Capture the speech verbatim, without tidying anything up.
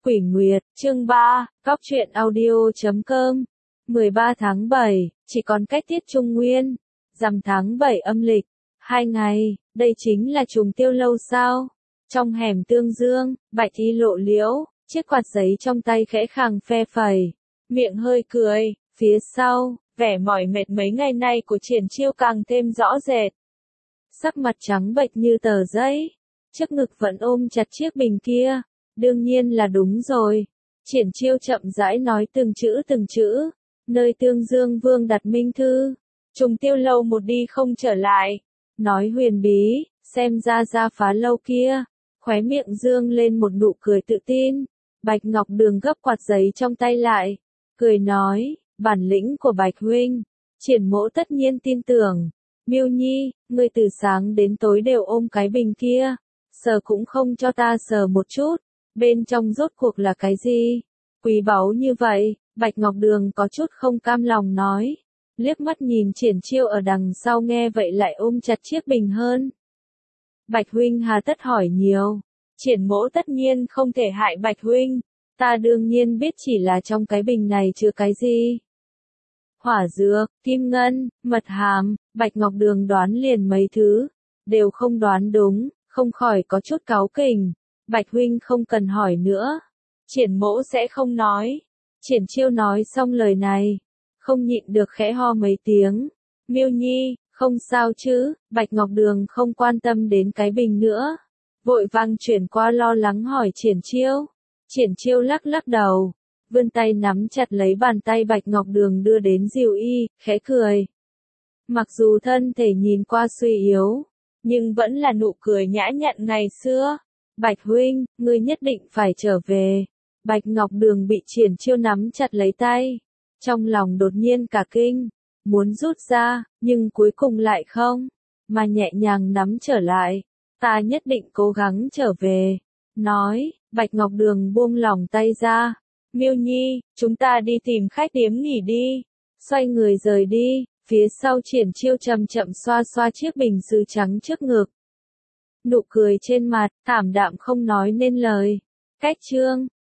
Quỷ Nguyệt, chương ba, Góc truyện audio chấm com. mười ba tháng bảy, chỉ còn cách tiết Trung Nguyên. Rằm tháng bảy âm lịch. Hai ngày, đây chính là trùng tiêu lâu sao? Trong hẻm Tương Dương, Bạch Thi lộ liễu, chiếc quạt giấy trong tay khẽ khàng phe phẩy. Miệng hơi cười, phía sau, vẻ mỏi mệt mấy ngày nay của Triển Chiêu càng thêm rõ rệt. Sắc mặt trắng bệch như tờ giấy, trước ngực vẫn ôm chặt chiếc bình kia. Đương nhiên là đúng rồi. Triển Chiêu chậm rãi nói từng chữ từng chữ. Nơi Tương Dương Vương đặt minh thư. Trùng tiêu lâu một đi không trở lại. Nói huyền bí, xem ra ra phá lâu kia. Khóe miệng dương lên một nụ cười tự tin. Bạch Ngọc Đường gấp quạt giấy trong tay lại. Cười nói, bản lĩnh của Bạch huynh. Triển mỗ tất nhiên tin tưởng. Miêu Nhi, ngươi từ sáng đến tối đều ôm cái bình kia. Sờ cũng không cho ta sờ một chút. Bên trong rốt cuộc là cái gì? Quý báu như vậy, Bạch Ngọc Đường có chút không cam lòng nói. Liếc mắt nhìn Triển Chiêu ở đằng sau nghe vậy lại ôm chặt chiếc bình hơn. Bạch huynh hà tất hỏi nhiều. Triển mỗ tất nhiên không thể hại Bạch huynh. Ta đương nhiên biết chỉ là trong cái bình này chứa cái gì. Hỏa dược, kim ngân, mật hàm, Bạch Ngọc Đường đoán liền mấy thứ. Đều không đoán đúng, không khỏi có chút cáu kỉnh. Bạch huynh không cần hỏi nữa. Triển mỗ sẽ không nói. Triển Chiêu nói xong lời này. Không nhịn được khẽ ho mấy tiếng. Miêu Nhi, không sao chứ. Bạch Ngọc Đường không quan tâm đến cái bình nữa. Vội vàng chuyển qua lo lắng hỏi Triển Chiêu. Triển Chiêu lắc lắc đầu. Vươn tay nắm chặt lấy bàn tay Bạch Ngọc Đường đưa đến Diệu Y, khẽ cười. Mặc dù thân thể nhìn qua suy yếu. Nhưng vẫn là nụ cười nhã nhặn ngày xưa. Bạch huynh, ngươi nhất định phải trở về. Bạch Ngọc Đường bị Triển Chiêu nắm chặt lấy tay. Trong lòng đột nhiên cả kinh. Muốn rút ra, nhưng cuối cùng lại không. Mà nhẹ nhàng nắm trở lại. Ta nhất định cố gắng trở về. Nói, Bạch Ngọc Đường buông lỏng tay ra. Miêu Nhi, chúng ta đi tìm khách điếm nghỉ đi. Xoay người rời đi. Phía sau Triển Chiêu chậm chậm xoa xoa chiếc bình sứ trắng trước ngực. Nụ cười trên mặt, thảm đạm không nói nên lời. Cách chương.